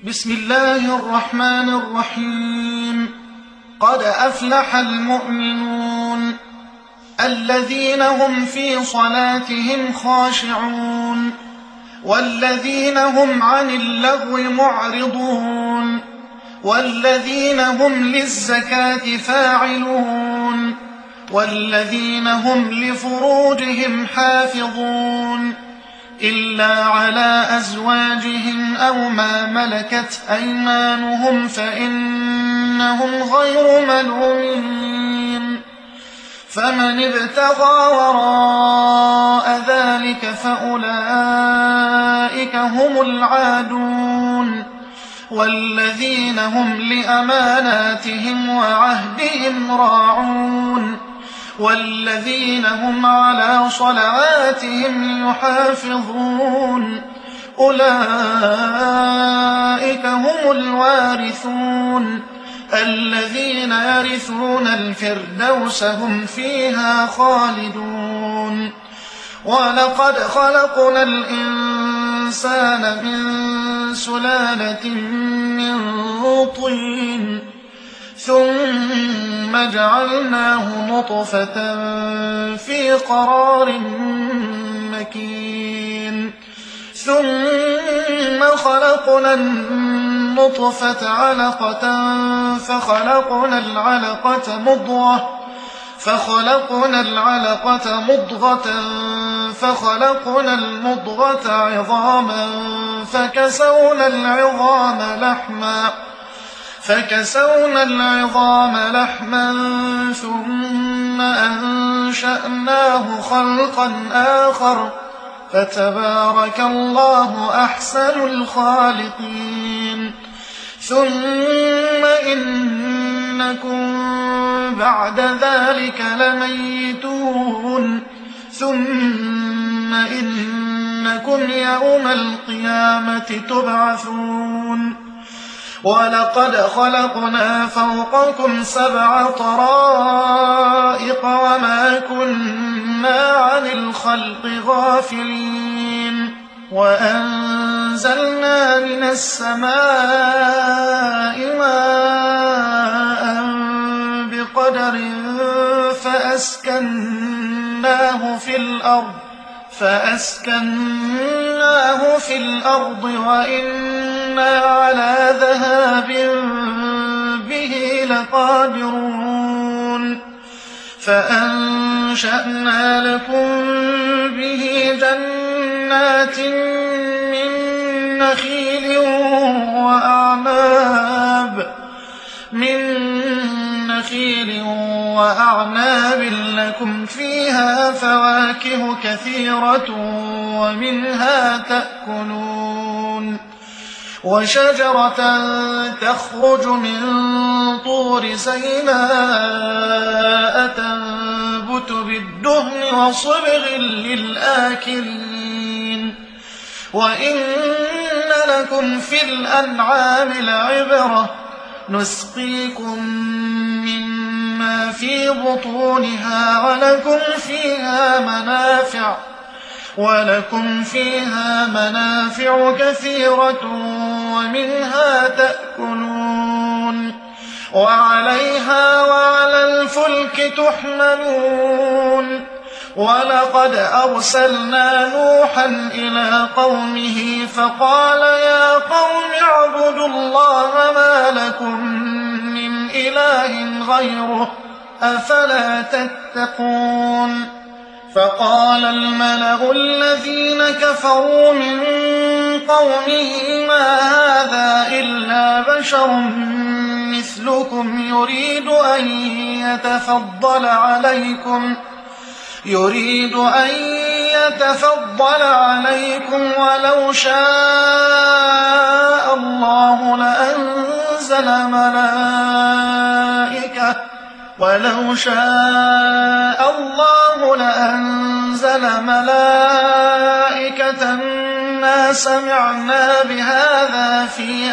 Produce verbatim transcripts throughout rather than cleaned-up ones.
بسم الله الرحمن الرحيم. قد أفلح المؤمنون الذين هم في صلاتهم خاشعون والذين هم عن اللغو معرضون والذين هم للزكاة فاعلون والذين هم لفروجهم حافظون إلا على أزواجهم أو ما ملكت أيمانهم فإنهم غير ملومين. فمن ابتغى وراء ذلك فأولئك هم العادون والذين هم لأماناتهم وعهدهم راعون والذين هم على صلواتهم يحافظون أولئك هم الوارثون الذين يرثون الفردوس هم فيها خالدون. ولقد خلقنا الإنسان من سلالة من طين ثم جعلناه نطفة في قرار مكين ثم خلقنا النطفة علقة فخلقنا العلقة مضغة فخلقنا العلقة مضغة فخلقنا المضغة عظاما فكسونا العظام لحما فكسونا العظام لحما ثم أنشأناه خلقا آخر فتبارك الله أحسن الخالقين. ثم إنكم بعد ذلك لميتون ثم إنكم يوم القيامة تبعثون. ولقد خلقنا فوقكم سبع طرائق وما كنا عن الخلق غافلين وأنزلنا من السماء ماء بقدر فأسكناه في الأرض فأسكناه في الأرض وإنا على ذهاب به لقادرون. فأنشأنا لكم به جنات من نخيل وأعناب من نخيل وأعناب لكم فيها فواكه كثيرة ومنها تأكلون. وشجرة تخرج من طور سيناء تنبت بالدهن وصبغ للآكلين. وإن لكم في الأنعام لعبرة نسقيكم مما في بطونها ولكم فيها منافع ولكم فيها منافع كثيرة ومنها تأكلون وعليها وعلى الفلك تحملون. ولقد أرسلنا نوحا إلى قومه فقال يا قوم اعبدوا الله ما لكم من إله غيره أفلا تتقون. فقال الملأ الذين كفروا من قومه ما هذا إلا بشر مثلكم يريد أن يتفضل عليكم يريد أن يتفضل عليكم ولو شاء الله لأنزل ملائكة ولو شاء الله لأنزل ملائكة ما سمعنا بهذا في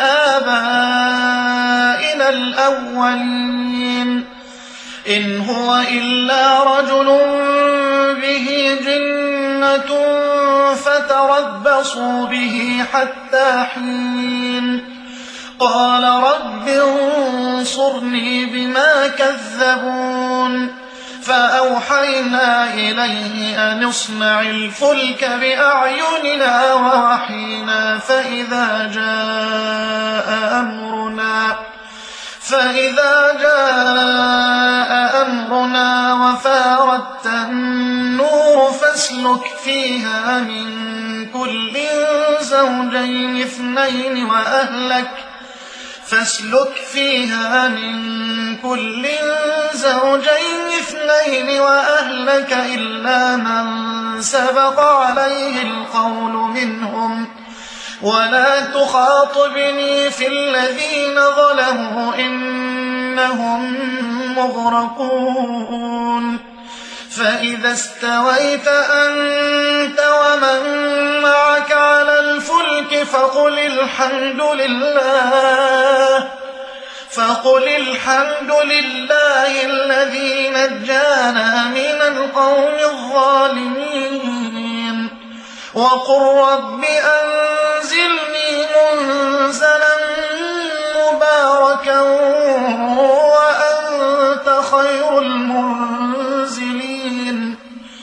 آبائنا الأولين إن هو إلا رجل به جنة فتربصوا به حتى حين قال رب انصرني بما كذبون فأوحينا إليه أن اصنع الفلك بأعيننا ووحينا فإذا جاء أمرنا فإذا جاء أمرنا وفاردت النور فاسلك فيها من كل زوجين اثنين وأهلك فاسلك فيها من كل زوجين اثنين وأهلك إلا من سبق عليه القول منهم ولا تخاطبني في الذين ظلموا إنهم مغرقون فإذا استويت أنت ومن معك على الفلك فقل الحمد لله فقل الحمد لله الذي نجانا من القوم الظالمين وقل رب أنزلني منزلا مباركا وأنت خير المنزلين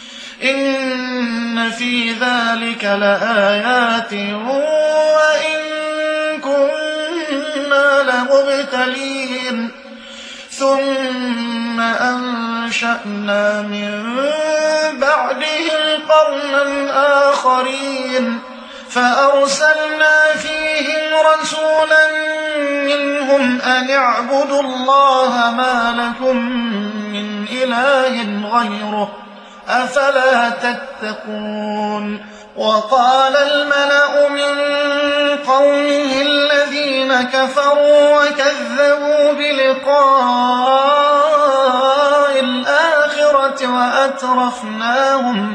إن في ذلك لآيات وإن كنا لمبتلين ثم أنشأنا من بعدهم قرنا آخرين فأرسلنا فيهم رسولا منهم أن اعبدوا الله ما لكم من إله غيره أفلا تتقون وقال الملأ من قومه الذين كفروا وكذبوا بلقاء الآخرة وأترفناهم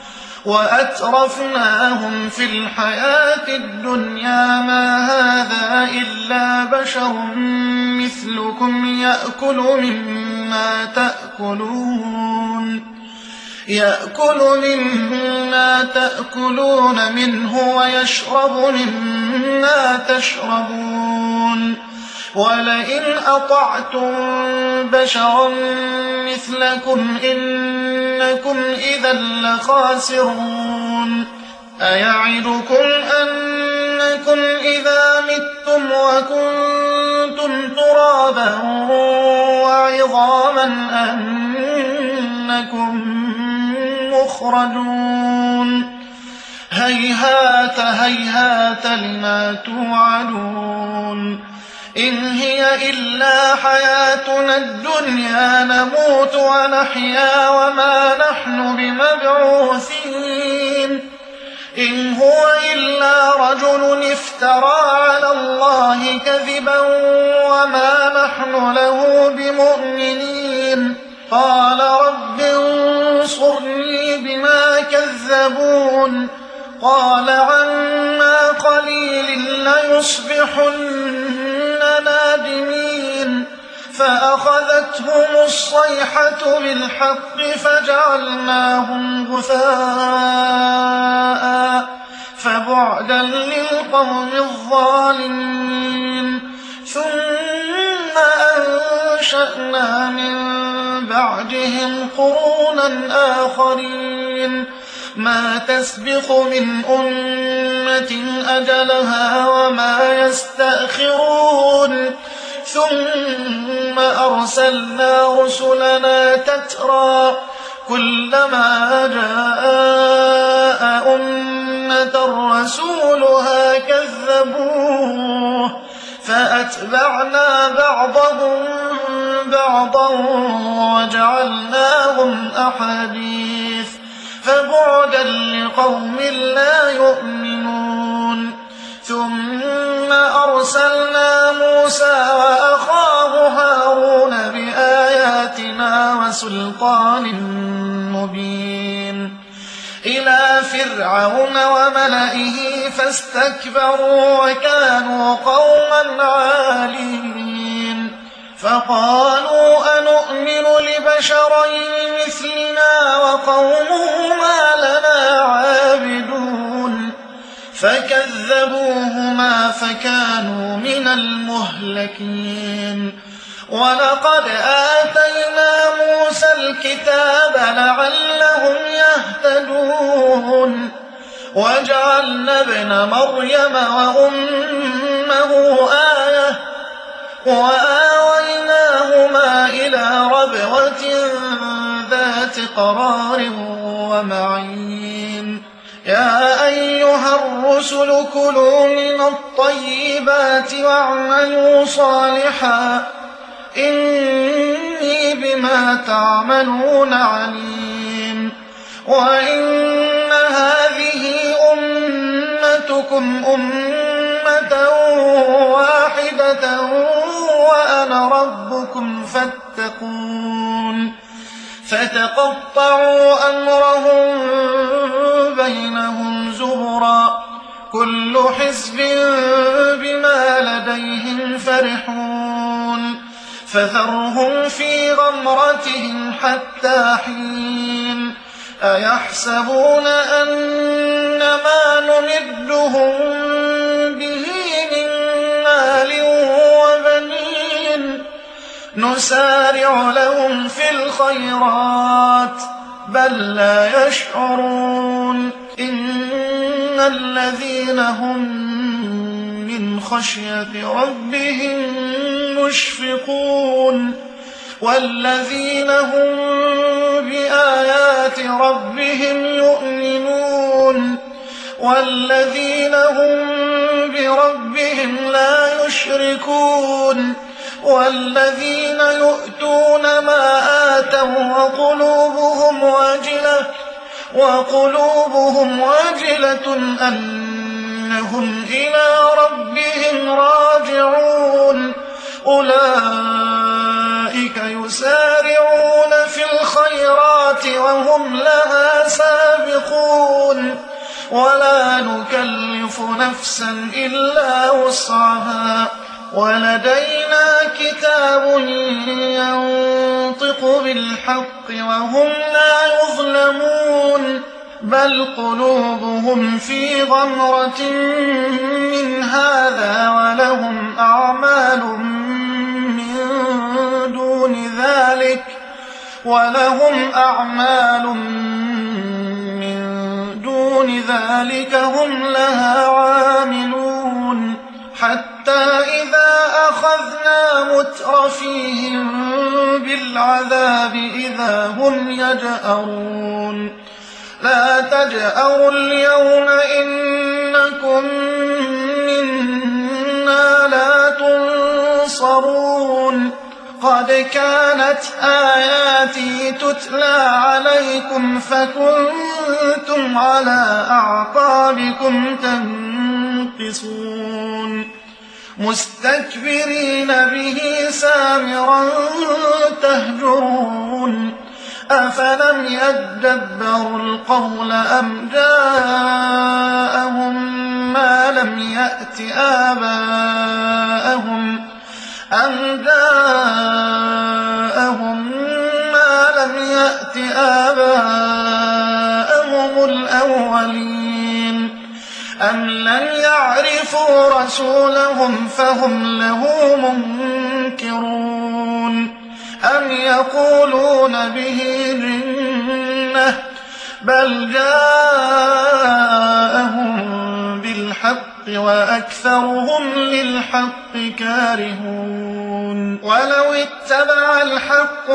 وأترفناهم في الحياة الدنيا ما هذا إلا بشر مثلكم يأكل مما تأكلون يأكل مما تأكلون منه ويشرب مما تشربون ولئن أطعتم بشرا مثلكم إنكم إذا لخاسرون أيعدكم أنكم إذا متم وكنتم ترابا وعظاما أنكم مخرجون هيهات هيهات لما توعدون إن هي إلا حياتنا الدنيا نموت ونحيا وما نحن بمبعوثين إن هو إلا رجل افترى على الله كذبا وما نحن له بمؤمنين قال رب انصرني بما كذبون قال عما قليل ليصبحن نادمين فأخذتهم الصيحة بالحق فجعلناهم غثاء فبعدا للقوم الظالمين ثم أنشأنا من بعدهم قرونا آخرين ما تسبق من أمة أجلها وما يستأخرون ثم أرسلنا رسلنا تترى كلما جاء أمة رسولها كذبوه فأتبعنا بعضهم بعضا وجعلناهم أحاديث فبعدا لقوم لا يؤمنون ثم أرسلنا موسى وأخاه هارون بآياتنا وسلطان مبين إلى فرعون وملئه فاستكبروا وكانوا قوما عالين فقالوا أنؤمن لبشرين مثلنا وقومهما لنا عابدون فكذبوهما فكانوا من المهلكين ولقد آتينا موسى الكتاب لعلهم يهتدون وجعلنا ابن مريم وأمه آية وآويناهما إلى ربوة ذات قرار ومعين يا أيها الرسل كلوا من الطيبات واعملوا صالحا إني بما تعملون عليم وإن هذه أمتكم أمة واحدة وأنا ربكم فاتقون فتقطعوا أمرهم بينهم زبرا كل حزب بما لديهم فرحون فذرهم في غمرتهم حتى حين أيحسبون أن ما نمدهم به من مال وبنين نسارع لهم في الخيرات بل لا يشعرون إن الذين هم من خشية ربهم مشفقون والذين هم بآيات ربهم يؤمنون والذين هم بربهم لا يشركون والذين يؤتون ما آتوا وقلوبهم وجلة وقلوبهم وجلة أنهم إلى ربهم راجعون أولئك يسارعون في الخيرات وهم لها سابقون ولا نكلف نفسا إلا وسعها ولدينا كتاب ينطق بالحق وهم لا يظلمون بل قلوبهم في غمرة من هذا ولهم أعمال من دون ذلك ولهم أعمال من دون ذلك هم لها عاملون حتى إذا أخذنا مترفيهم بالعذاب إذا هم يجأرون لا تجأروا اليوم إنكم منا لا تنصرون قد كانت آياتي تتلى عليكم فكنتم على أعقابكم تنكصون مستكبرين به سامرا تهجرون أفلم يدبروا القول أم جاءهم ما لم يأت آباءهم أم جاءهم ما لم يأت آباءهم الأولين أم لم يعرفوا رسولهم فهم له منكرون أم يقولون به جنة بل جاءهم بالحق وأكثرهم للحق كارهون ولو اتبع الحق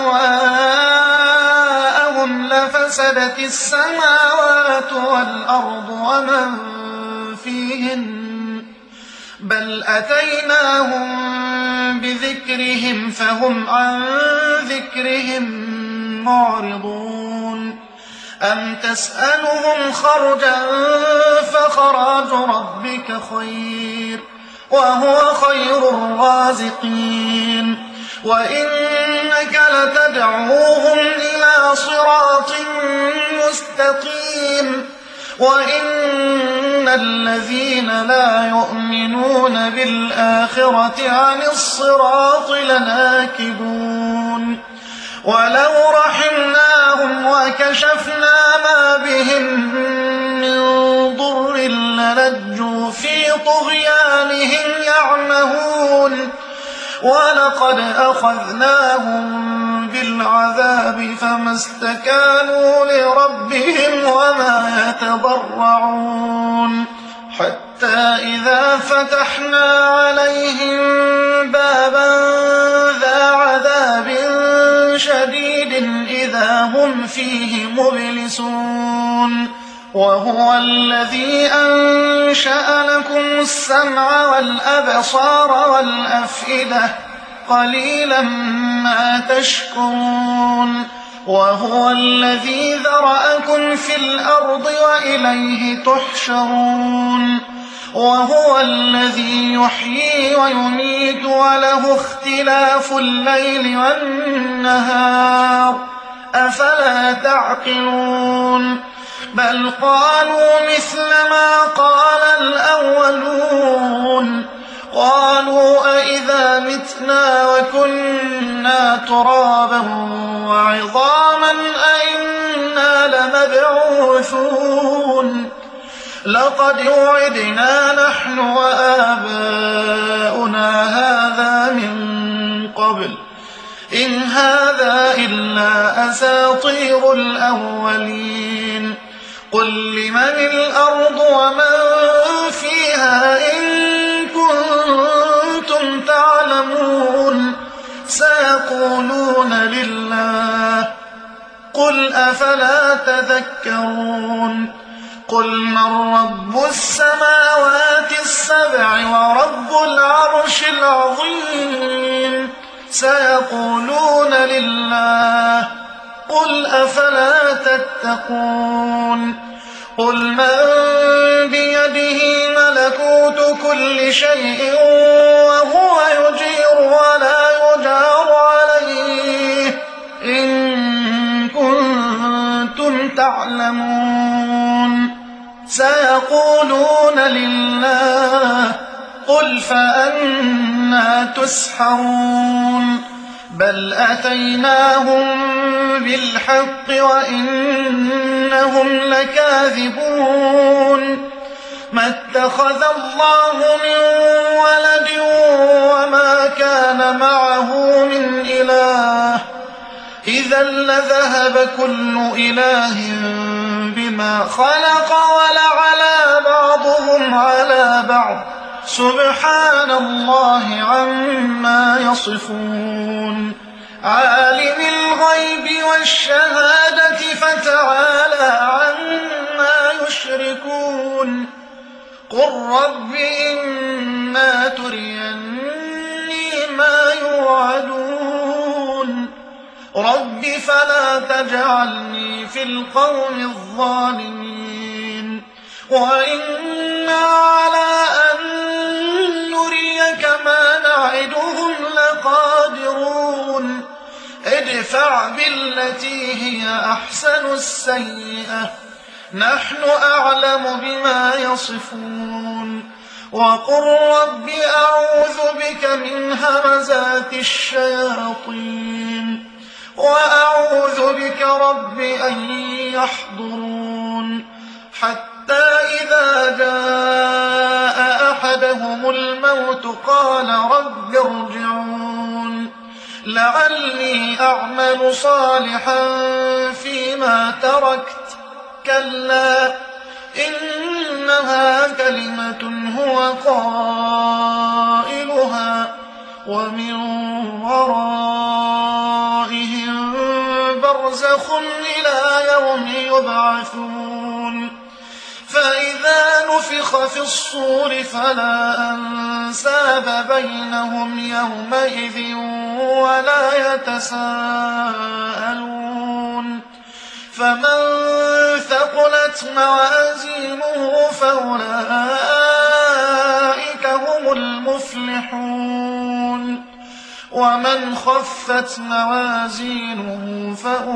أهواءهم لفسدت السماوات والأرض ومن فيهن بل أتيناهم بذكرهم فهم عن ذكرهم معرضون أم تسألهم خرجا فخراج ربك خير وهو خير الرازقين وإنك لتدعوهم إلى صراط مستقيم وإن الذين لا يؤمنون بالآخرة عن الصراط لناكبون ولو رحمناهم وكشفنا ما بهم من ضر للجوا في طغيانهم يعمهون ولقد أخذناهم بالعذاب فما استكانوا لربهم وما يتضرعون حتى إذا فتحنا عليهم بابا ذا عذاب شديد إذا هم فيه مبلسون وهو الذي أنشأ لكم السمع والأبصار والأفئدة قليلا ما تشكرون وهو الذي ذرأكم في الأرض وإليه تحشرون وهو الذي يحيي ويميت وله اختلاف الليل والنهار أفلا تعقلون بل قالوا مثل ما قال الأولون قالوا أئذا متنا وكنا ترابا وعظاما أئنا لمبعوثون لقد وعدنا نحن وآباؤنا هذا من قبل إن هذا إلا أساطير الأولين قل لمن الأرض ومن فيها إن كنتم تعلمون سيقولون لله قل أفلا تذكرون قل من رب السماوات السبع ورب العرش العظيم سيقولون لله قل أفلا تتقون قل من بيده ملكوت كل شيء وهو يجير ولا يجار عليه إن كنتم تعلمون سيقولون لله قل فأنى تسحرون بل أتيناهم بالحق وإنهم لكاذبون ما اتخذ الله من ولد وما كان معه من إله إذا لذهب كل إله بما خلق ولعلى بعضهم على بعض سبحان الله عما يصفون عالم الغيب والشهادة فتعالى عما يشركون قل رب إما تريني ما يوعدون رب فلا تجعلني في القوم الظالمين وإنا على أن نريك ما نعدهم لقادرون ادفع بالتي هي أحسن السيئة نحن أعلم بما يصفون وقل رب أعوذ بك من همزات الشياطين وأعوذ بك رب أن يحضرون حتى إذا جاء أحدهم الموت قال رب ارجعون لعلي أعمل صالحا فيما تركت كلا إنها كلمة هو قائلها ومن ورائهم برزخ إلى يوم يبعثون فإذا نفخ في الصور فلا أنساب بينهم يومئذ ولا يتساءلون فمن ثقلت موازينه فأولئك هم المفلحون ومن خفت موازينه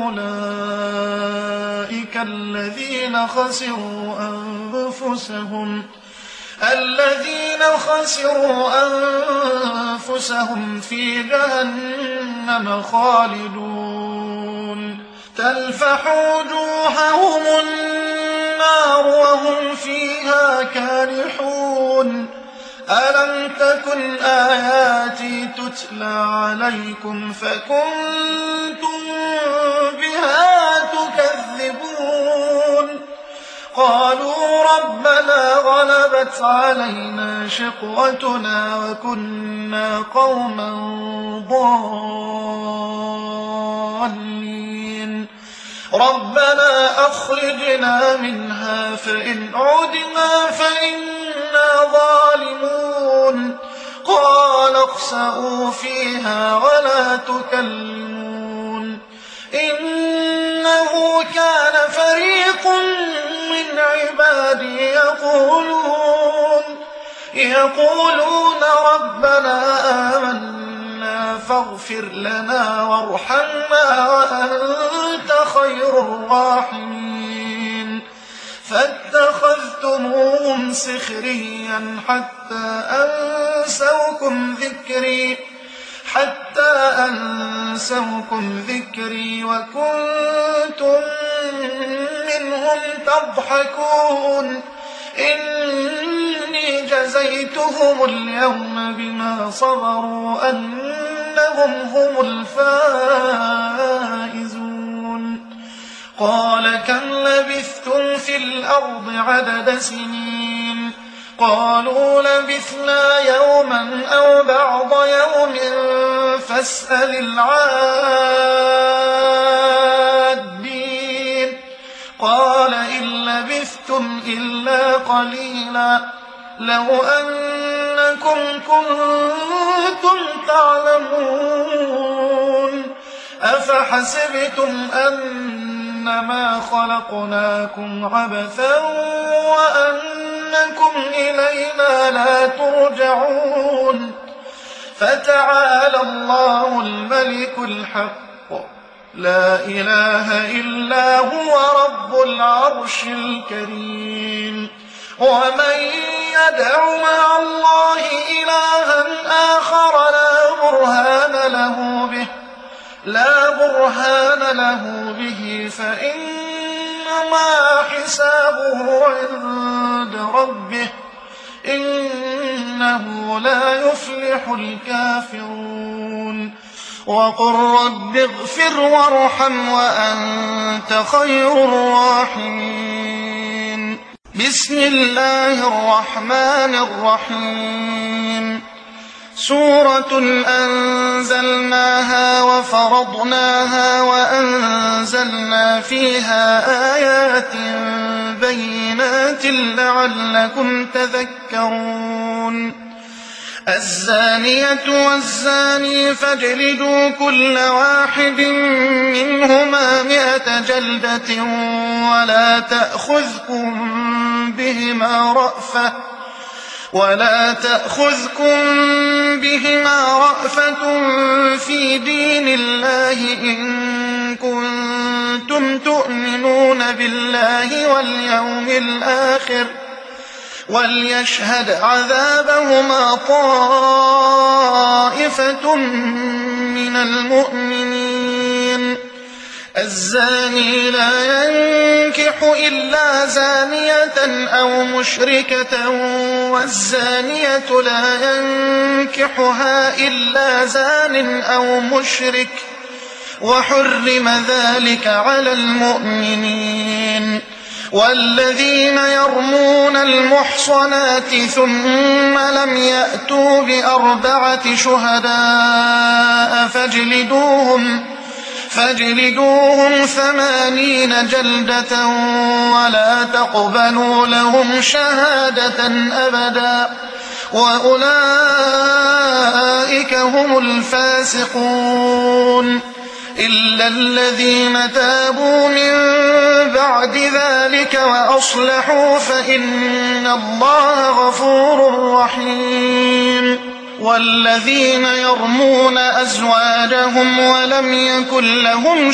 فأولئك الذين خسروا أنفسهم الذين خسروا أنفسهم في جهنم خالدون تلفح وجوههم النار النار وهم فيها كالحون ألم تكن آياتي تتلى عليكم فكنتم بها تكذبون قالوا ربنا غلبت علينا شقوتنا وكنا قوما ضالين ربنا أخرجنا منها فإن عدنا فإنا ظالمون قال اخسئوا فيها ولا تكلمون إنه كان فريق من عبادي يقولون يقولون ربنا آمنا فاغفر لنا وارحمنا وأنت خير الراحمين فاتخذتموهم سخريا حتى أنسوكم ذكري حتى أنسوكم ذكري وكنتم منهم تضحكون إني جزيتهم اليوم بما صبروا أنهم هم الفائزون قال كم لبثتم في الأرض عدد سنين قالوا لبثنا يوما أو بعض يوم فاسأل العادين قال إن لبثتم إلا قليلا لو أنكم كنتم تعلمون أفحسبتم أنما خلقناكم عبثا وأنكم إلينا لا ترجعون فتعالى الله الملك الحق لا إله إلا هو رب العرش الكريم ومن يدع مع الله إلها آخر لا برهان له به لا برهان له به فإنما حسابه عند ربه إنه لا يفلح الكافرون وقل رب اغفر وارحم وأنت خير الراحمين بسم الله الرحمن الرحيم سورة أنزلناها وفرضناها وأنزلنا فيها آيات بينات لعلكم تذكرون الزانية والزاني فاجلدوا كل واحد منهما مئة جلدة ولا تأخذكم بهما رأفة ولا تأخذكم بهما رأفة في دين الله إن كنتم تؤمنون بالله واليوم الآخر وليشهد عذابهما طائفة من المؤمنين الزاني لا ينكح إلا زانية أو مشركة والزانية لا ينكحها إلا زان أو مشرك وحرم ذلك على المؤمنين والذين يرمون المحصنات ثم لم يأتوا بأربعة شهداء فاجلدوهم فاجلدوهم ثمانين جلدة ولا تقبلوا لهم شهادة أبدا وأولئك هم الفاسقون إلا الذين تابوا من بعد ذلك وأصلحوا فإن الله غفور رحيم والذين يرمون أزواجهم ولم يكن لهم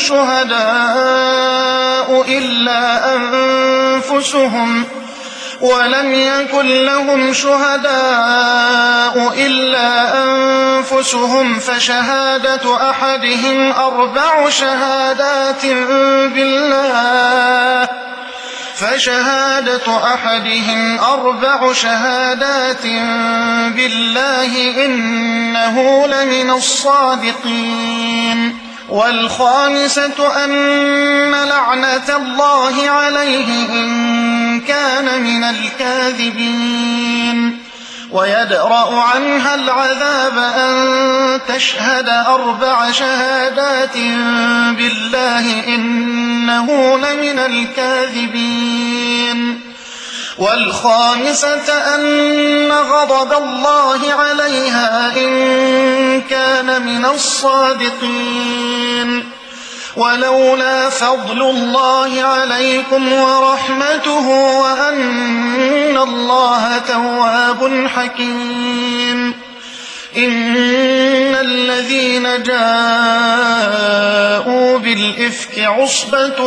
شهداء إلا أنفسهم ولم يكن لهم شهداء إلا أنفسهم فشهادة أحدهم أربع شهادات بالله فشهادة أحدهم أربع شهادات بالله إنه لمن الصادقين والخامسة أن لعنة الله عليه إن كان من الكاذبين ويدرأ عنها العذاب أن تشهد أربع شهادات بالله إنه لمن الكاذبين والخامسة أن غضب الله عليها إن كان من الصادقين ولولا فضل الله عليكم ورحمته وأن الله تواب حكيم إن الذين جاءوا بالإفك عصبة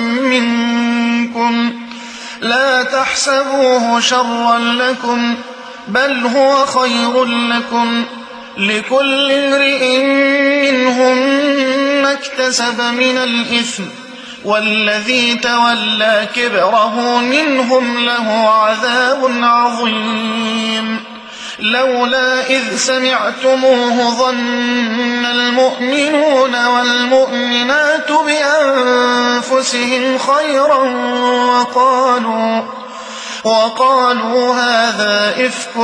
منكم لا تحسبوه شرا لكم بل هو خير لكم لكل امرئ منهم ما اكتسب من الإثم والذي تولى كبره منهم له عذاب عظيم لولا إذ سمعتموه ظن المؤمنون والمؤمنات بأنفسهم خيرا وقالوا, وقالوا هذا إفك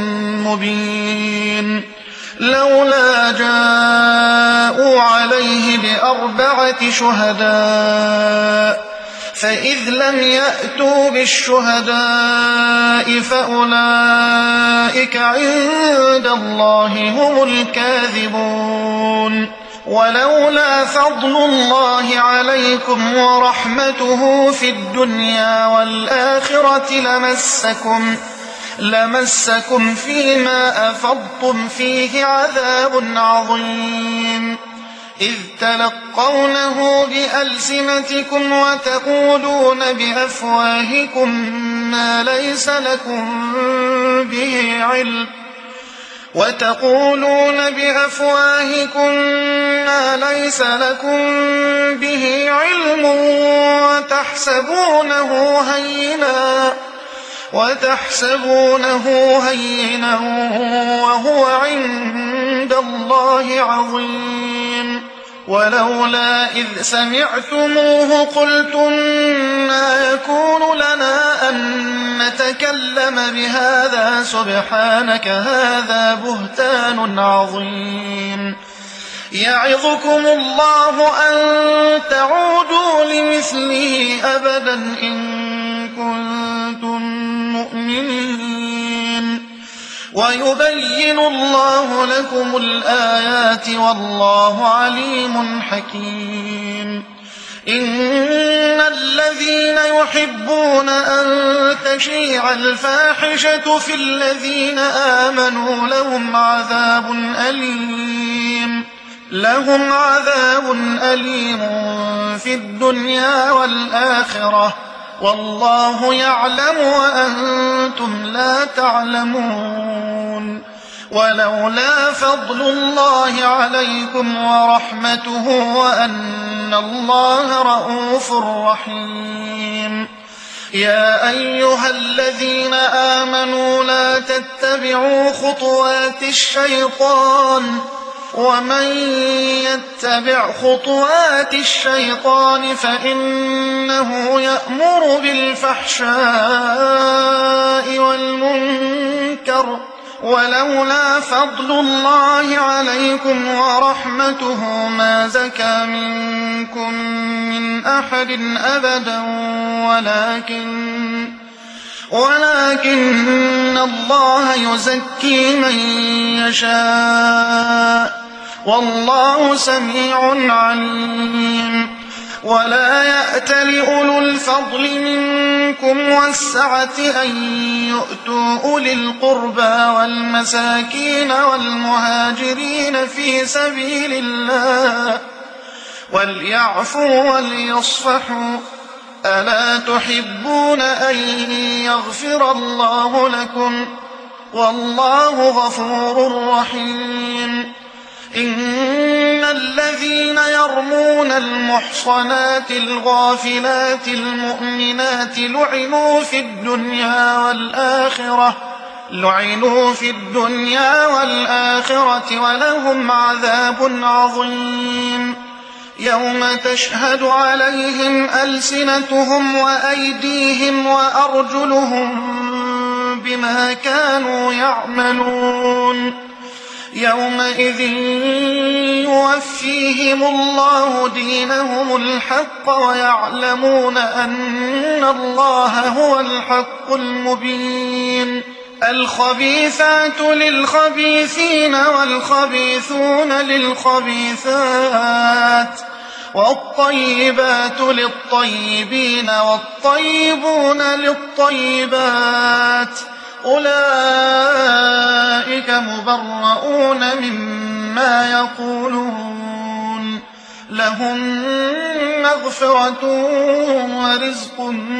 مبين لولا جاءوا عليه بأربعة شهداء فإذ لم يأتوا بالشهداء فأولئك عند الله هم الكاذبون ولولا فضل الله عليكم ورحمته في الدنيا والآخرة لمسكم لمسكم فيما أفضتم فيه عذاب عظيم إذ تلقونه بألسنتكم وتقولون بأفواهكم ما ليس لكم به علم وتقولون بأفواهكم ما ليس لكم به علم وتحسبونه هينا وتحسبونه هينا وهو عند الله عظيم ولولا إذ سمعتموه قلتم ما يكون لنا أن نتكلم بهذا سبحانك هذا بهتان عظيم يعظكم الله أن تعودوا لمثله أبدا إن كنتم مؤمنين ويبين الله لكم الآيات والله عليم حكيم إن الذين يحبون أن تشيع الفاحشة في الذين آمنوا لهم عذاب أليم لهم عذاب أليم في الدنيا والآخرة والله يعلم وأنتم لا تعلمون ولولا فضل الله عليكم ورحمته وأن الله رءوف رحيم يا أيها الذين آمنوا لا تتبعوا خطوات الشيطان ومن يتبع خطوات الشيطان فإنه يأمر بالفحشاء والمنكر ولولا فضل الله عليكم ورحمته ما زكى منكم من أحد أبدا ولكن ولكن الله يزكي من يشاء والله سميع عليم ولا يأتل أولو الفضل منكم والسعة أن يؤتوا أولي القربى والمساكين والمهاجرين في سبيل الله وليعفوا وليصفحوا ألا تحبون أن يغفر الله لكم والله غفور رحيم إن الذين يرمون يرمون المحصنات الغافلات المؤمنات لعنوا في الدنيا والآخرة لعنوا في الدنيا والآخرة ولهم عذاب عظيم يوم تشهد عليهم ألسنتهم وأيديهم وأرجلهم بما كانوا يعملون يومئذ يوفيهم الله دينهم الحق ويعلمون أن الله هو الحق المبين الخبيثات للخبيثين والخبيثون للخبيثات والطيبات للطيبين والطيبون للطيبات أولئك مبرؤون مما يقولون لهم مغفرة ورزق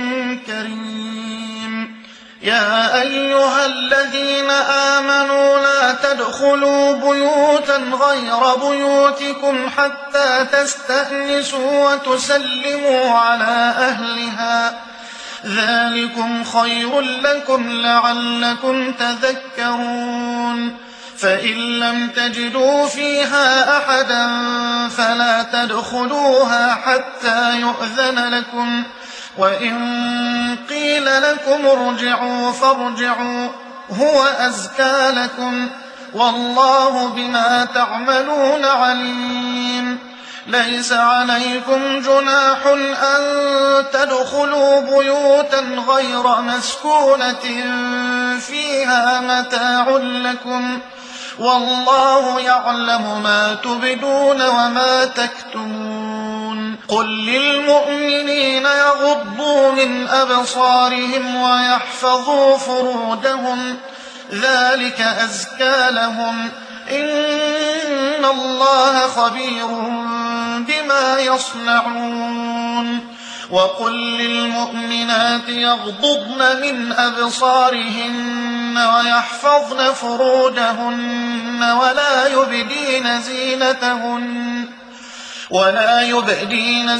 كريم يا أيها الذين آمنوا لا تدخلوا بيوتا غير بيوتكم حتى تستأنسوا وتسلموا على أهلها ذلكم خير لكم لعلكم تذكرون فإن لم تجدوا فيها أحدا فلا تدخلوها حتى يؤذن لكم وإن قيل لكم ارجعوا فارجعوا هو أزكى لكم والله بما تعملون عليم ليس عليكم جناح أن تدخلوا بيوتا غير مسكونة فيها متاع لكم والله يعلم ما تبدون وما تكتمون قل للمؤمنين يغضوا من أبصارهم ويحفظوا فروجهم ذلك أزكى لهم إن الله خبير بما يصنعون وقل للمؤمنات يغضضن من أبصارهن ويحفظن فروجهن ولا يبدين زينتهن ولا يبدين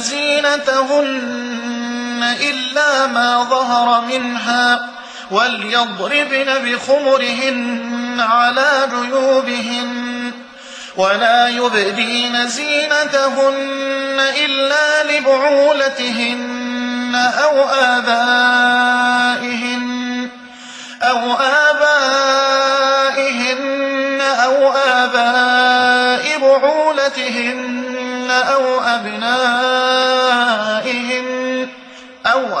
زينتهن إلا ما ظهر منها وليضربن بخمرهن على جيوبهن ولا يبدين زينتهن إلا لبعولتهن أو آبائهن أو آبائهن أو آباء بعولتهن أو أبنائهن أو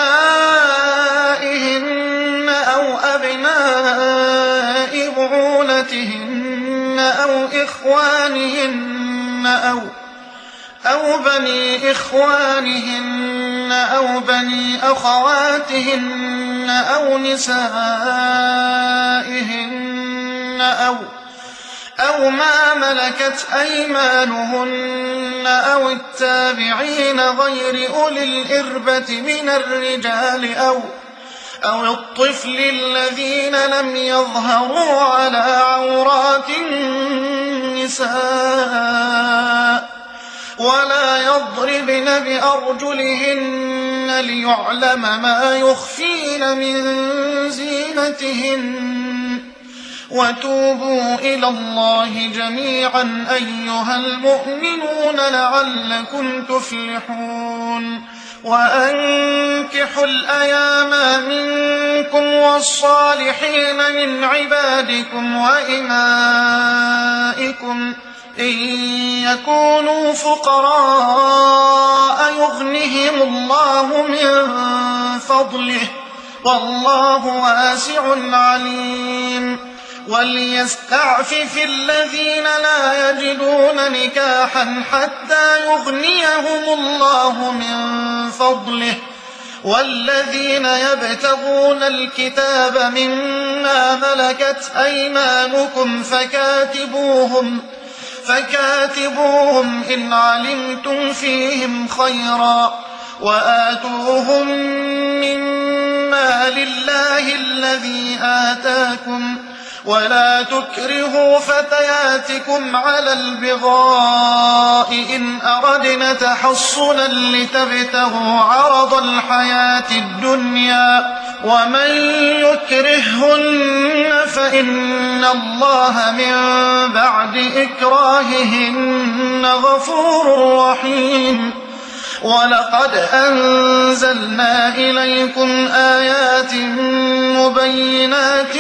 أبنائهن أو أبناء بعولتهن أو إخوانهن أو أو بني إخوانهن أو بني أخواتهن أو نسائهن أو أو ما ملكت أيمانهن أو التابعين غير أولي الإربة من الرجال أو أو الطفل الذين لم يظهروا على عورات النساء ولا يضربن بأرجلهن ليعلم ما يخفين من زينتهن وتوبوا إلى الله جميعا أيها المؤمنون لعلكم تفلحون وأنكحوا الأيام منكم والصالحين من عبادكم وإمائكم إن يكونوا فقراء يغنهم الله من فضله والله واسع عليم وليستعفف الذين لا يجدون نكاحا حتى يغنيهم الله من فضله والذين يبتغون الكتاب مما ملكت أيمانكم فكاتبوهم فكاتبوهم إن علمتم فيهم خيرا وآتوهم مما لله الذي آتاكم ولا تكرهوا فتياتكم على البغاء إن أردنا تحصنا لتبتغوا عرض الحياة الدنيا ومن يكرههن فإن الله من بعد إكراههن غفور رحيم. ولقد أنزلنا إليكم آيات مبينات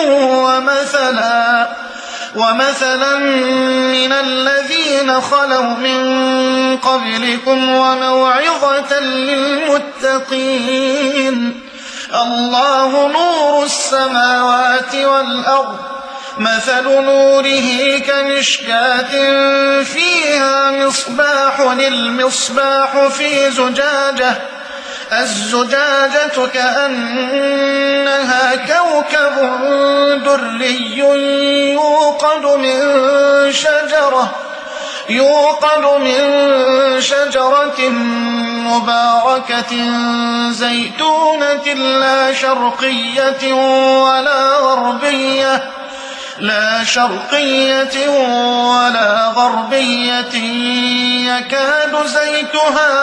ومثلا ومثلا من الذين خلوا من قبلكم وموعظة للمتقين. الله نور السماوات والأرض مثل نوره كمشكاة فيها مصباح المصباح في زجاجة الزجاجة كأنها كوكب دري يوقد من شجرة يوقد من شجرة مباركة زيتونة لا شرقية ولا غربية لا شرقية ولا غربية يكاد زيتها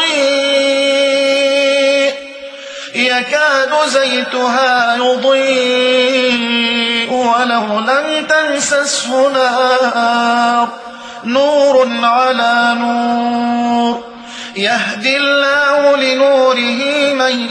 يضيء يكاد زيتها يضيء ولو لم تمسسه نار نور على نور يهدي الله لنوره من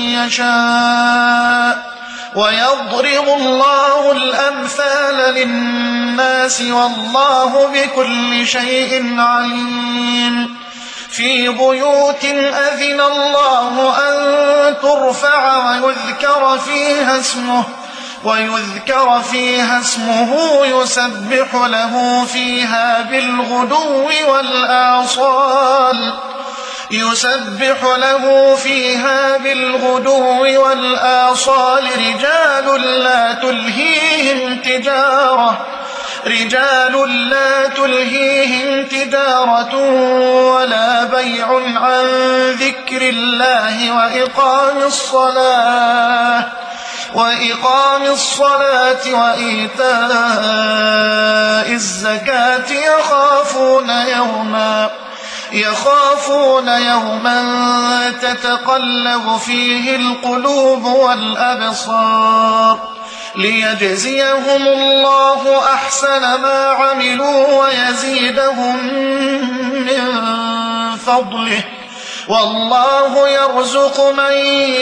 يشاء ويضرب الله الأمثال للناس والله بكل شيء عليم. في بيوت أذن الله أن ترفع ويذكر فيها اسمه ويذكر فيها اسمه يسبح له فيها بالغدو والآصال يسبح له فيها بالغدو والآصال رجال لا تلهيهم تجارة رجال لا تلهيهم تجارة ولا بيع عن ذكر الله وإقام الصلاة وإقام الصلاة وإيتاء الزكاة يخافون يوما يخافون يوما تتقلب فيه القلوب والأبصار ليجزيهم الله أحسن ما عملوا ويزيدهم من فضله والله يرزق من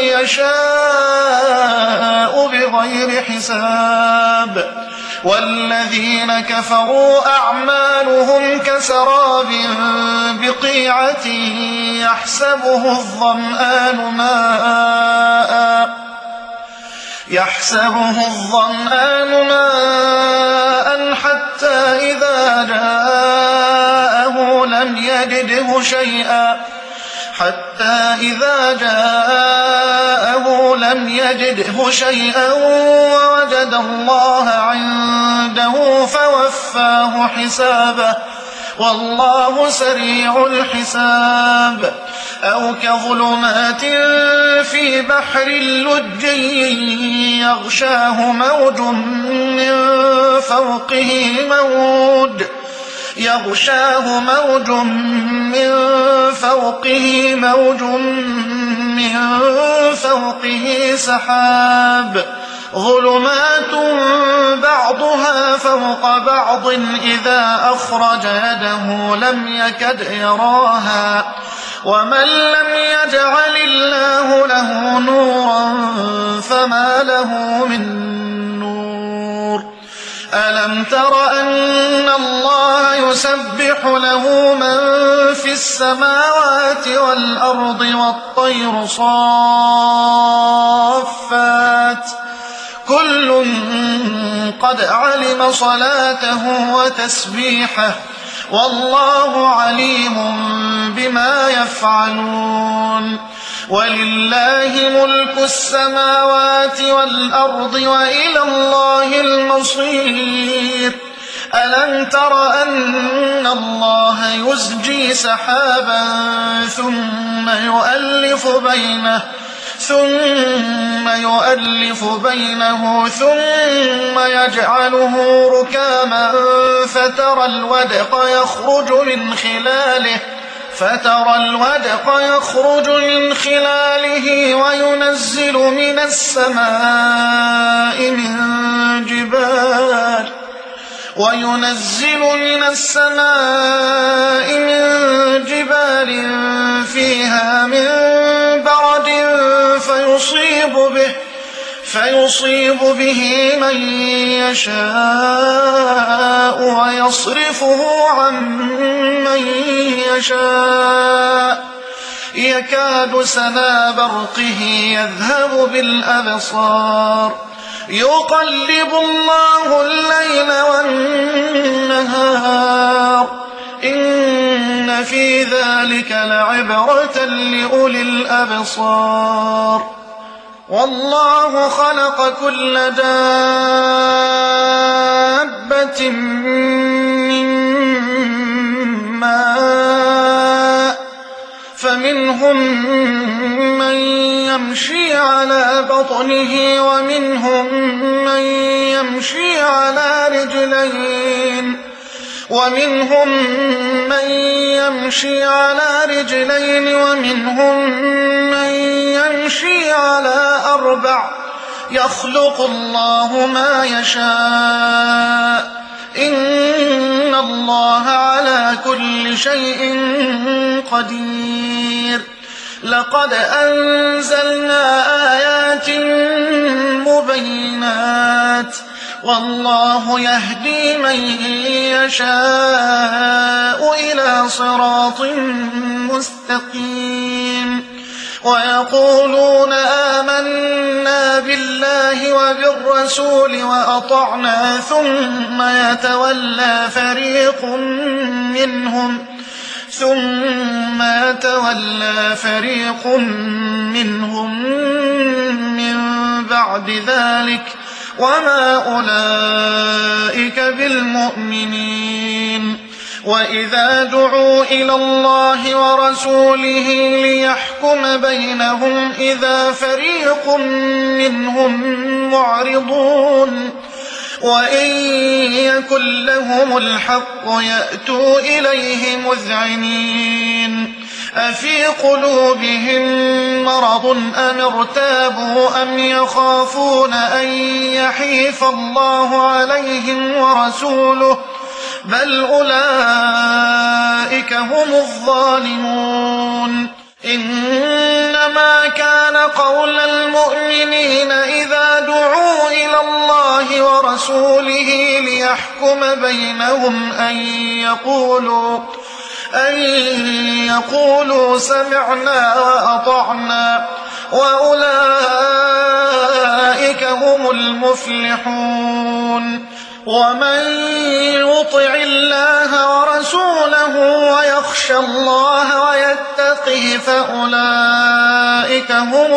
يشاء بغير حساب. والذين كفروا أعمالهم كسراب بقيعة يحسبه الظمآن ماء يحسبه الظمآن ماء حتى إذا جاءه لم يجده شيئا حتى إذا جاءه لم يجده شيئا ووجد الله عنده فوفاه حسابه والله سريع الحساب. أو كظلمات في بحر لجي يغشاه موج من فوقه موج يغشاه موج من فوقه موج من فوقه سحاب ظلمات بعضها فوق بعض إذا أخرج يده لم يكد يراها ومن لم يجعل الله له نورا فما له من نور. ألم تر أن الله يسبح له من في السماوات والأرض والطير صافات كل قد علم صلاته وتسبيحه والله عليم بما يفعلون. ولله ملك السماوات والأرض وإلى الله المصير. ألم تر أن الله يزجي سحابا ثم يؤلف بينه ثم يؤلف بينه ثم يجعله ركاما فترى الودق يخرج من خلاله فترى الودق يخرج من خلاله وينزل من السماء من جبال وينزل من السماء من جبال فيها من برد فيصيب به فيصيب به من يشاء ويصرفه عن من يشاء يكاد سنا برقه يذهب بالأبصار يقلب الله الليل والنهار إن في ذلك لعبرة لأولي الأبصار والله خلق كل دابة من ماء فمنهم من يمشي على بطنه ومنهم من يمشي على رجلين ومنهم من يمشي على رجلين ومنهم من يمشي على أربع يخلق الله ما يشاء إن الله على كل شيء قدير لقد أنزلنا آيات مبينات والله يهدي من يشاء إلى صراط مستقيم ويقولون آمنا بالله وبالرسول وأطعنا ثم يتولى فريق منهم ثم يتولى فريق منهم من بعد ذلك وما أولئك بالمؤمنين وإذا دعوا إلى الله ورسوله ليحكم بينهم إذا فريق منهم معرضون وإن يكن لهم الحق يأتوا إليه مذعنين أفي قلوبهم مرض أم ارتابوا أم يخافون أن يحيف الله عليهم ورسوله بل أولئك هم الظالمون إنما كان قول المؤمنين إذا دعوا إلى الله ورسوله ليحكم بينهم أن يقولوا أن يقولوا سمعنا وأطعنا وأولئك هم المفلحون ومن يطع الله ورسوله ويخشى الله ويتقه فأولئك هم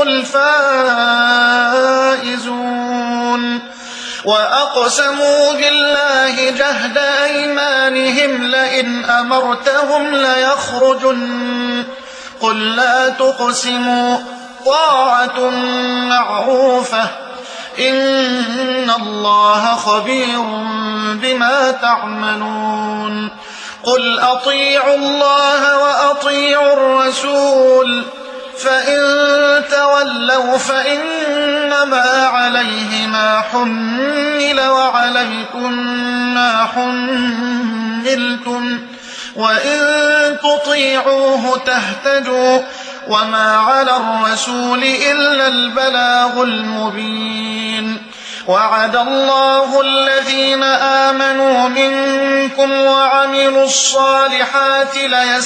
الفائزون وأقسموا بالله جهد أيمانهم لئن أمرتهم ليخرجن قل لا تقسموا طاعة معروفة إن الله خبير بما تعملون قل أطيعوا الله وأطيعوا الرسول فإن تولوا فإنما عليه ما حمل وعليكم ما حملتم وإن تطيعوه تهتدوا وما على الرسول إلا البلاغ المبين وعد الله الذين آمنوا منكم وعملوا الصالحات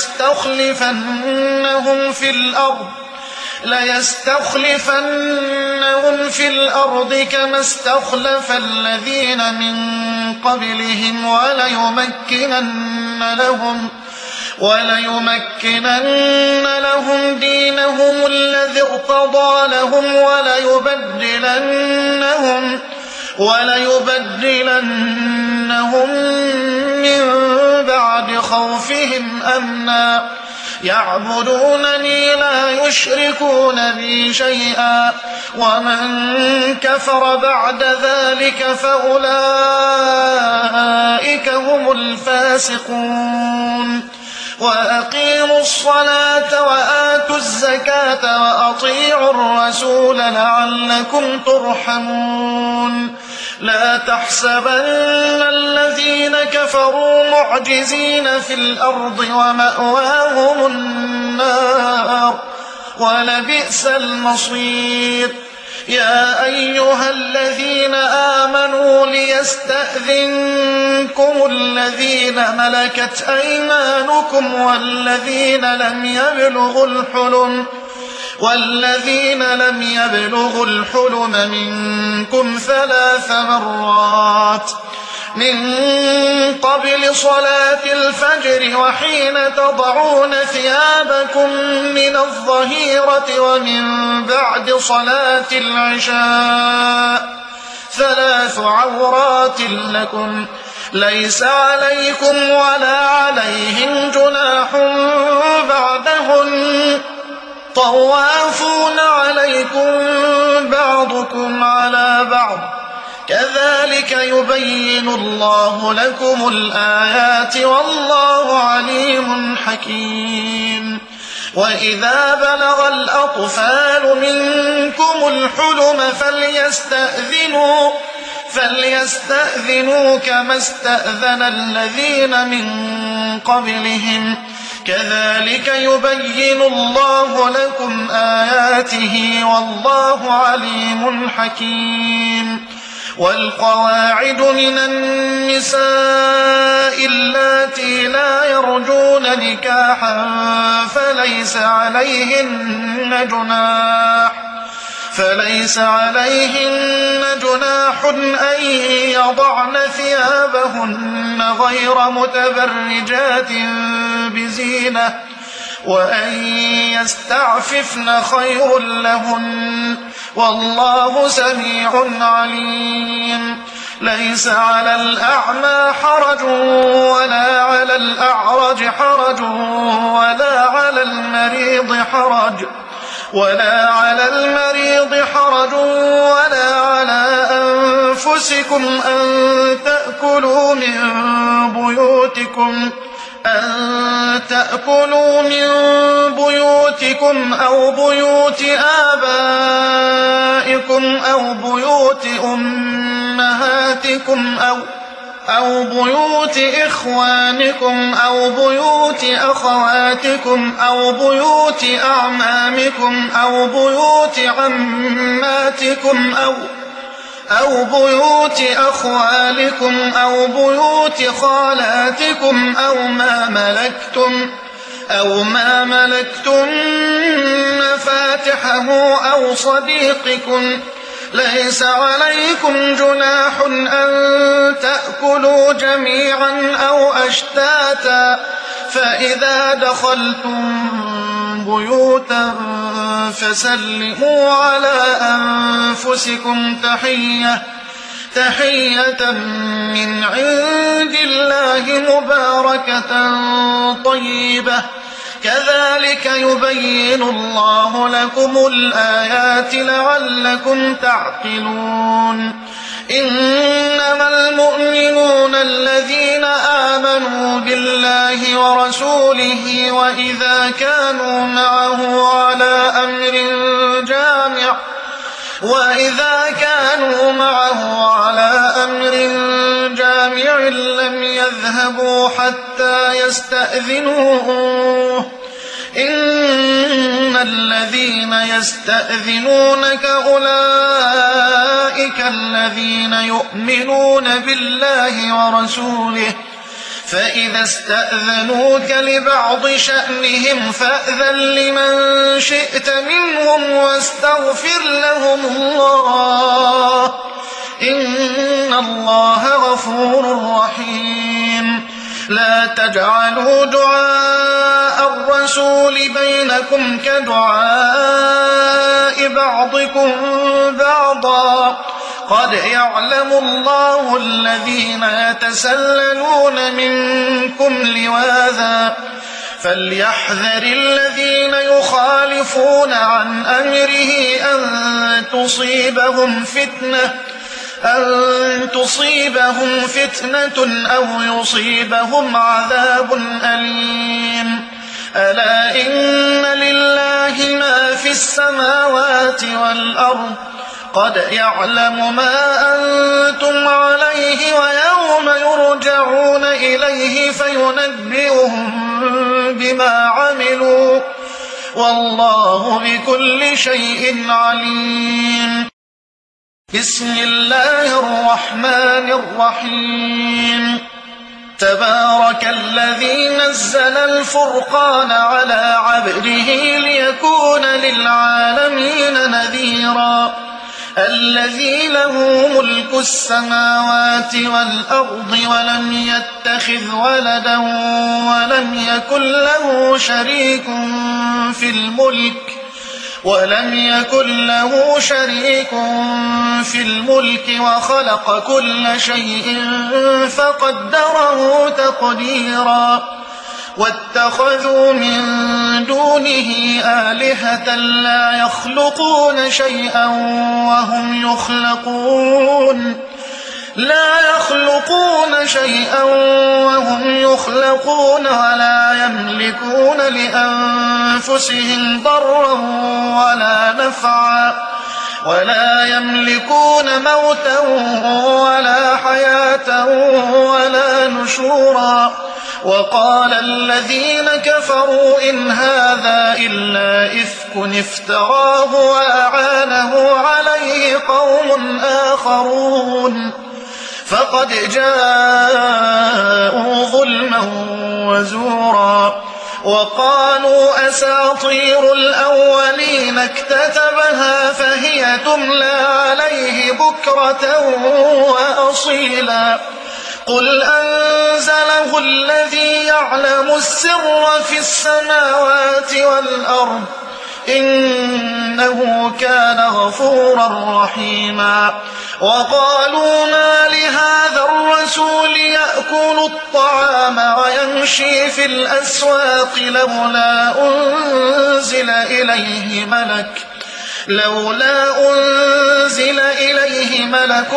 ليستخلفنهم في الأرض ليستخلفنهم في الأرض كما استخلف الذين من قبلهم وليمكنن لهم وليمكنن لهم دينهم الذي ارتضى لهم وليبدلنهم وليبدلنهم من بعد خوفهم أمنا يعبدونني لا يشركون بي شيئا ومن كفر بعد ذلك فأولئك هم الفاسقون وأقيموا الصلاة وآتوا الزكاة وأطيعوا الرسول لعلكم ترحمون لا تحسبن الذين كفروا معجزين في الأرض ومأواهم النار ولبئس المصير يا أيها الذين آمنوا ليستأذنكم الذين ملكت أيمانكم والذين لم يبلغوا الحلم والذين لم يبلغوا الحلم منكم ثلاث مرات من قبل صلاة الفجر وحين تضعون ثيابكم من الظهيرة ومن بعد صلاة العشاء ثلاث عورات لكم ليس عليكم ولا عليهم جناح بعدهن طوافون عليكم بعضكم على بعض كذلك يبين الله لكم الآيات والله عليم حكيم وإذا بلغ الأطفال منكم الحلم فليستأذنوا فليستأذنوا كما استأذن الذين من قبلهم كذلك يبين الله لكم آياته والله عليم حكيم والقواعد من النساء اللاتي لا يرجون نكاحا فليس عليهن جناح فليس عليهن جناح أن يضعن ثيابهن غير متبرجات بزينة وأن يستعففن خير لهن والله سميع عليم ليس على الأعمى حرج ولا على الأعرج حرج ولا على المريض حرج ولا على المريض حرج ولا على أنفسكم أن تأكلوا من بيوتكم أن تأكلوا من بيوتكم أو بيوت آبائكم أو بيوت أمهاتكم أو أو بيوت إخوانكم أو بيوت أخواتكم أو بيوت أعمامكم أو بيوت عماتكم أو أو بيوت أخوالكم أو بيوت خالاتكم أو ما ملكتم أو ما ملكتم مفاتحه أو صديقكم ليس عليكم جناح أن تأكلوا جميعا أو أشتاتا فإذا دخلتم بيوتا فسلموا على أنفسكم تحية تحية من عند الله مباركة طيبة كذلك يبين الله لكم الآيات لعلكم تعقلون إنما المؤمنون الذين آمنوا بالله ورسوله وإذا كانوا معه على أمر جامع وإذا كانوا معه على أمر جامع لم يذهبوا حتى يستأذنوه إن الذين يستأذنونك أولئك الذين يؤمنون بالله ورسوله فإذا استأذنوك لبعض شأنهم فأذن لمن شئت منهم واستغفر لهم الله إن الله غفور رحيم لا تجعلوا دعاء الرسول بينكم كدعاء بعضكم بعضا قد يعلم الله الذين يتسللون منكم لواذا فليحذر الذين يخالفون عن أمره أن تصيبهم فتنة أن تصيبهم فتنة أو يصيبهم عذاب أليم ألا إن لله ما في السماوات والأرض قد يعلم ما أنتم عليه ويوم يرجعون إليه فينبئهم بما عملوا والله بكل شيء عليم. بسم الله الرحمن الرحيم. تبارك الذي نزل الفرقان على عبده ليكون للعالمين نذيرا الذي له ملك السماوات والأرض ولم يتخذ ولدا ولم يكن له شريك في الملك ولم يكن له شريك في الملك وخلق كل شيء فقدره تقديرا واتخذوا من دونه آلهة لا يخلقون شيئا وهم يخلقون لا يخلقون شيئا وهم يخلقون ولا يملكون لأنفسهم ضرا ولا نفعا ولا يملكون موتا ولا حياة ولا نشورا وقال الذين كفروا إن هذا إلا إفك افتراه وأعانه عليه قوم آخرون فقد جاءوا ظلما وزورا وقالوا أساطير الأولين اكتتبها فهي تملى عليه بكرة وأصيلا قل أنزله الذي يعلم السر في السماوات والأرض إنه كان غفورا رحيما وقالوا ما لهذا الرسول يأكل الطعام ويمشي في الأسواق لولا أنزل إليه ملك لولا أنزل إليه ملك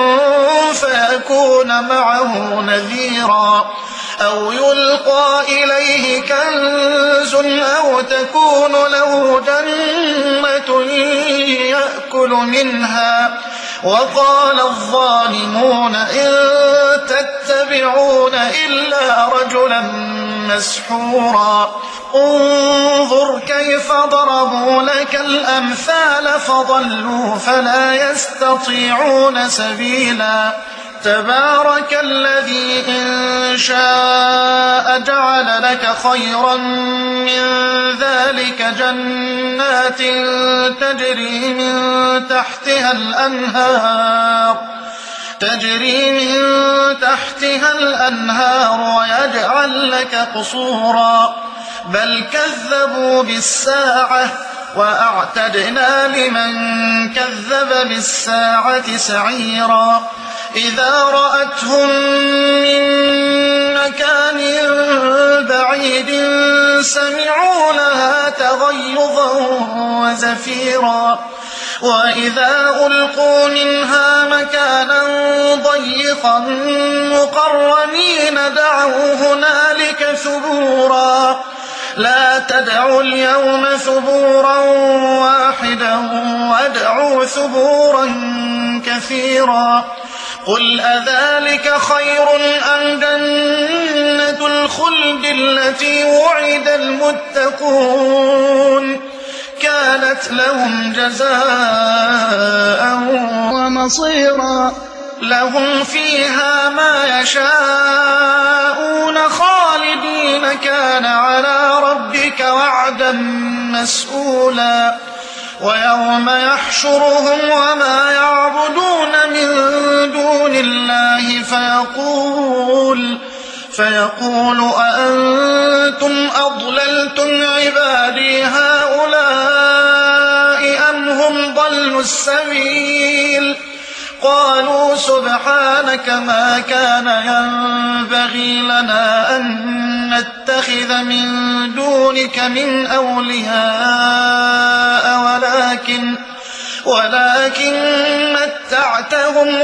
فيكون معه نذيرا أو يلقى إليه كنز أو تكون له جنة يأكل منها وقال الظالمون إن تتبعون إلا رجلا مسحورا انظر كيف ضربوا لك الأمثال فضلوا فلا يستطيعون سبيلا تبارك الذي إن شاء جعل لك خيرا من ذلك جنات تجري من تحتها الأنهار تجري من تحتها الأنهار ويجعل لك قصورا بل كذبوا بالساعة وأعتدنا لمن كذب بالساعة سعيرا إذا رأتهم من مكان بعيد سمعوا لها تغيظا وزفيرا وإذا ألقوا منها مكانا ضيقا مقرنين دعوا هنالك ثبورا لا تدعوا اليوم ثبورا واحدا وادعوا ثبورا كثيرا قل أذلك خير أم جنة الخلد التي وعد المتقون كانت لهم جزاء ومصيرا لهم فيها ما يشاءون خالدين كان على ربك وعدا مسئولا ويوم يحشرهم وما يعبدون من دون الله فيقول فيقول أأنتم أضللتم عبادي هؤلاء أم هم ضلوا السبيل قالوا سبحانك ما كان ينبغي لنا أن نتخذ من دونك من أولياء ولكن ولكن متعتهم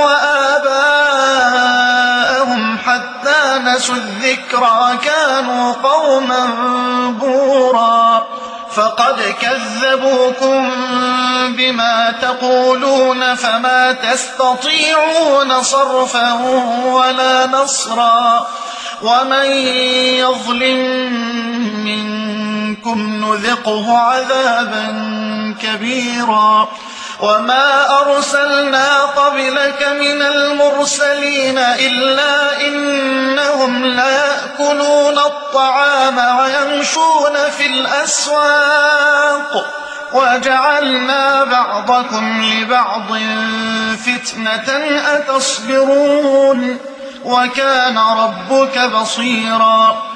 وآباءهم حتى نسوا الذكر كانوا قوما بورا فقد كذبوكم بما تقولون فما تستطيعون صرفا ولا نصرا ومن يظلم منكم نذقه عذابا كبيرا وما أرسلنا قبلك من المرسلين إلا إنهم ليأكلون الطعام ويمشون في الأسواق وجعلنا بعضكم لبعض فتنة أتصبرون وكان ربك بصيرا